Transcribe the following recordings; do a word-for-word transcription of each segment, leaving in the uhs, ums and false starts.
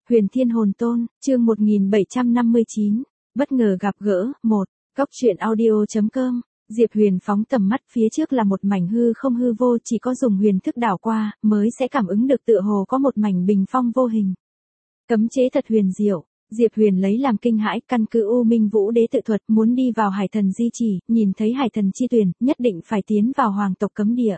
Huyền Thiên Hồn Tôn, chương một nghìn bảy trăm năm mươi chín, bất ngờ gặp gỡ, một, Cốc truyện audio.com, Diệp Huyền phóng tầm mắt phía trước là một mảnh hư không hư vô, chỉ có dùng huyền thức đảo qua, mới sẽ cảm ứng được tựa hồ có một mảnh bình phong vô hình. Cấm chế thật huyền diệu, Diệp Huyền lấy làm kinh hãi, căn cứ U Minh Vũ Đế tự thuật, muốn đi vào Hải Thần Di Chỉ, nhìn thấy Hải Thần Chi Tuyền, nhất định phải tiến vào hoàng tộc cấm địa.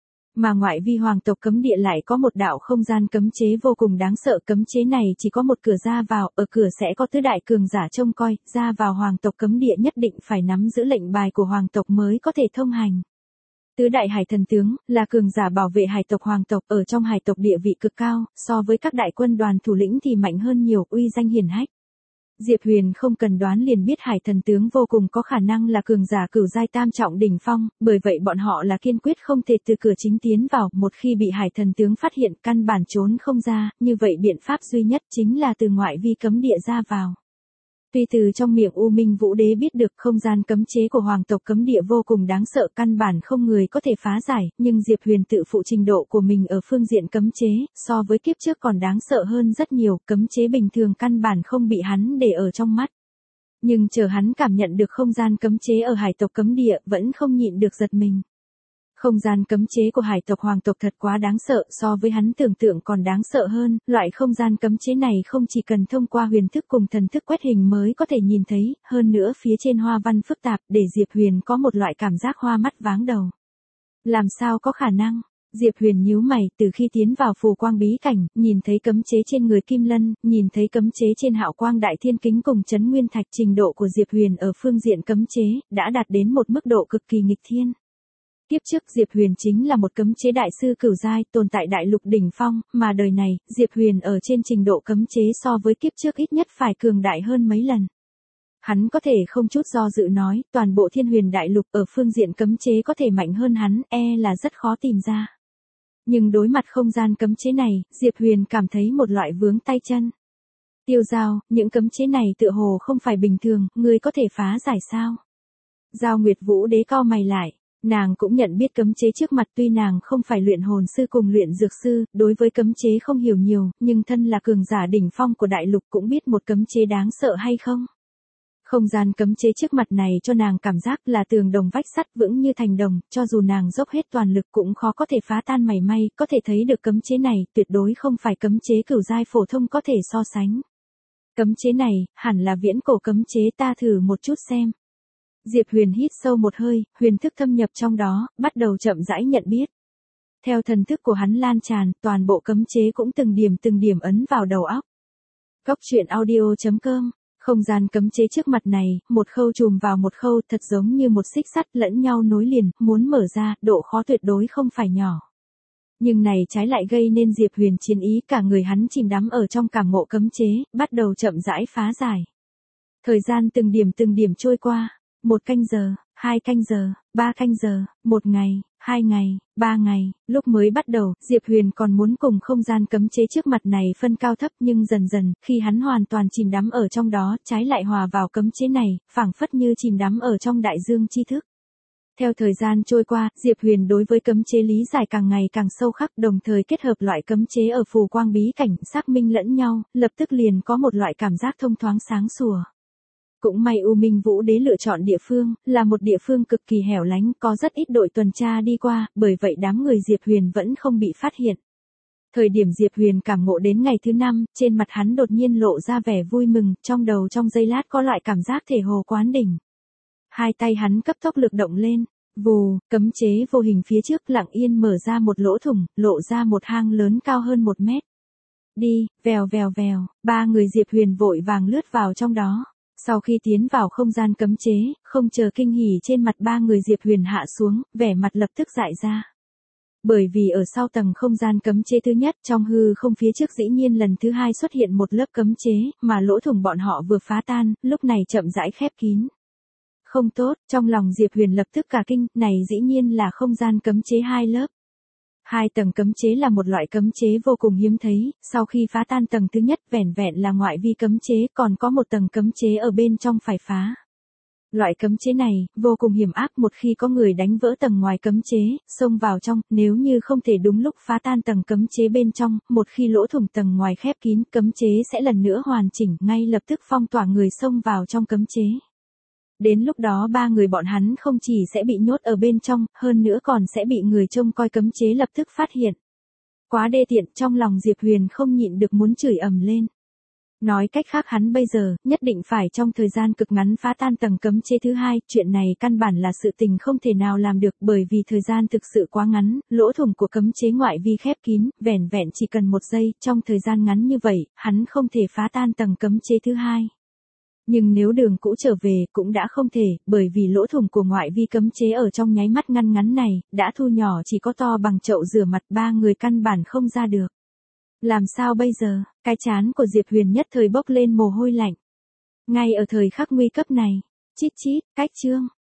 Mà ngoại vi hoàng tộc cấm địa lại có một đạo không gian cấm chế vô cùng đáng sợ, cấm chế này chỉ có một cửa ra vào, ở cửa sẽ có tứ đại cường giả trông coi, ra vào hoàng tộc cấm địa nhất định phải nắm giữ lệnh bài của hoàng tộc mới có thể thông hành. Tứ đại hải thần tướng, là cường giả bảo vệ hải tộc hoàng tộc, ở trong hải tộc địa vị cực cao, so với các đại quân đoàn thủ lĩnh thì mạnh hơn nhiều, uy danh hiển hách. Diệp Huyền không cần đoán liền biết hải thần tướng vô cùng có khả năng là cường giả cửu giai tam trọng đỉnh phong, bởi vậy bọn họ là kiên quyết không thể từ cửa chính tiến vào, một khi bị hải thần tướng phát hiện căn bản trốn không ra, như vậy biện pháp duy nhất chính là từ ngoại vi cấm địa ra vào. Tuy từ trong miệng U Minh Vũ Đế biết được không gian cấm chế của hoàng tộc cấm địa vô cùng đáng sợ, căn bản không người có thể phá giải, nhưng Diệp Huyền tự phụ trình độ của mình ở phương diện cấm chế, so với kiếp trước còn đáng sợ hơn rất nhiều, cấm chế bình thường căn bản không bị hắn để ở trong mắt. Nhưng chờ hắn cảm nhận được không gian cấm chế ở hải tộc cấm địa, vẫn không nhịn được giật mình. Không gian cấm chế của hải tộc hoàng tộc thật quá đáng sợ, so với hắn tưởng tượng còn đáng sợ hơn, loại không gian cấm chế này không chỉ cần thông qua huyền thức cùng thần thức quét hình mới có thể nhìn thấy, hơn nữa phía trên hoa văn phức tạp, để Diệp Huyền có một loại cảm giác hoa mắt váng đầu. Làm sao có khả năng? Diệp Huyền nhíu mày, từ khi tiến vào phù quang bí cảnh, nhìn thấy cấm chế trên người Kim Lân, nhìn thấy cấm chế trên Hạo Quang Đại Thiên Kính cùng Chấn Nguyên Thạch, trình độ của Diệp Huyền ở phương diện cấm chế, đã đạt đến một mức độ cực kỳ nghịch thiên. Tiếp trước Diệp Huyền chính là một cấm chế đại sư cửu giai, tồn tại đại lục đỉnh phong, mà đời này, Diệp Huyền ở trên trình độ cấm chế so với kiếp trước ít nhất phải cường đại hơn mấy lần. Hắn có thể không chút do dự nói, toàn bộ Thiên Huyền đại lục ở phương diện cấm chế có thể mạnh hơn hắn, e là rất khó tìm ra. Nhưng đối mặt không gian cấm chế này, Diệp Huyền cảm thấy một loại vướng tay chân. Tiêu Giao, những cấm chế này tựa hồ không phải bình thường, ngươi có thể phá giải sao? Giao Nguyệt Vũ Đế cau mày lại. Nàng cũng nhận biết cấm chế trước mặt, tuy nàng không phải luyện hồn sư cùng luyện dược sư, đối với cấm chế không hiểu nhiều, nhưng thân là cường giả đỉnh phong của đại lục cũng biết một cấm chế đáng sợ hay không. Không gian cấm chế trước mặt này cho nàng cảm giác là tường đồng vách sắt vững như thành đồng, cho dù nàng dốc hết toàn lực cũng khó có thể phá tan mảy may, có thể thấy được cấm chế này tuyệt đối không phải cấm chế cửu giai phổ thông có thể so sánh. Cấm chế này, hẳn là viễn cổ cấm chế, ta thử một chút xem. Diệp Huyền hít sâu một hơi, huyền thức thâm nhập trong đó, bắt đầu chậm rãi nhận biết. Theo thần thức của hắn lan tràn, toàn bộ cấm chế cũng từng điểm từng điểm ấn vào đầu óc. Cốc truyện audio.com, không gian cấm chế trước mặt này, một khâu chùm vào một khâu, thật giống như một xích sắt lẫn nhau nối liền, muốn mở ra, độ khó tuyệt đối không phải nhỏ. Nhưng này trái lại gây nên Diệp Huyền chiến ý, cả người hắn chìm đắm ở trong cảm ngộ cấm chế, bắt đầu chậm rãi phá giải. Thời gian từng điểm từng điểm trôi qua. Một canh giờ, hai canh giờ, ba canh giờ, một ngày, hai ngày, ba ngày, lúc mới bắt đầu, Diệp Huyền còn muốn cùng không gian cấm chế trước mặt này phân cao thấp, nhưng dần dần, khi hắn hoàn toàn chìm đắm ở trong đó, trái lại hòa vào cấm chế này, phảng phất như chìm đắm ở trong đại dương tri thức. Theo thời gian trôi qua, Diệp Huyền đối với cấm chế lý giải càng ngày càng sâu khắc, đồng thời kết hợp loại cấm chế ở phù quang bí cảnh, xác minh lẫn nhau, lập tức liền có một loại cảm giác thông thoáng sáng sủa. Cũng may U Minh Vũ Đế lựa chọn địa phương, là một địa phương cực kỳ hẻo lánh, có rất ít đội tuần tra đi qua, bởi vậy đám người Diệp Huyền vẫn không bị phát hiện. Thời điểm Diệp Huyền cảm ngộ đến ngày thứ năm, trên mặt hắn đột nhiên lộ ra vẻ vui mừng, trong đầu trong giây lát có loại cảm giác thể hồ quán đỉnh. Hai tay hắn cấp tốc lực động lên, vù, cấm chế vô hình phía trước lặng yên mở ra một lỗ thủng, lộ ra một hang lớn cao hơn một mét. Đi, vèo vèo vèo, ba người Diệp Huyền vội vàng lướt vào trong đó. Sau khi tiến vào không gian cấm chế, không chờ kinh hỉ trên mặt ba người Diệp Huyền hạ xuống, vẻ mặt lập tức dại ra. Bởi vì ở sau tầng không gian cấm chế thứ nhất, trong hư không phía trước dĩ nhiên lần thứ hai xuất hiện một lớp cấm chế, mà lỗ thủng bọn họ vừa phá tan, lúc này chậm rãi khép kín. Không tốt, trong lòng Diệp Huyền lập tức cả kinh, này dĩ nhiên là không gian cấm chế hai lớp. Hai tầng cấm chế là một loại cấm chế vô cùng hiếm thấy, sau khi phá tan tầng thứ nhất vẻn vẹn là ngoại vi cấm chế, còn có một tầng cấm chế ở bên trong phải phá. Loại cấm chế này, vô cùng hiểm ác, một khi có người đánh vỡ tầng ngoài cấm chế, xông vào trong, nếu như không thể đúng lúc phá tan tầng cấm chế bên trong, một khi lỗ thủng tầng ngoài khép kín, cấm chế sẽ lần nữa hoàn chỉnh, ngay lập tức phong tỏa người xông vào trong cấm chế. Đến lúc đó ba người bọn hắn không chỉ sẽ bị nhốt ở bên trong, hơn nữa còn sẽ bị người trông coi cấm chế lập tức phát hiện. Quá đê tiện, trong lòng Diệp Huyền không nhịn được muốn chửi ầm lên. Nói cách khác hắn bây giờ, nhất định phải trong thời gian cực ngắn phá tan tầng cấm chế thứ hai, chuyện này căn bản là sự tình không thể nào làm được bởi vì thời gian thực sự quá ngắn, lỗ thủng của cấm chế ngoại vi khép kín, vẻn vẹn chỉ cần một giây, trong thời gian ngắn như vậy, hắn không thể phá tan tầng cấm chế thứ hai. Nhưng nếu đường cũ trở về, cũng đã không thể, bởi vì lỗ thủng của ngoại vi cấm chế ở trong nháy mắt ngăn ngắn này, đã thu nhỏ chỉ có to bằng chậu rửa mặt, ba người căn bản không ra được. Làm sao bây giờ, cái trán của Diệp Huyền nhất thời bốc lên mồ hôi lạnh. Ngay ở thời khắc nguy cấp này, chít chít, cách chương.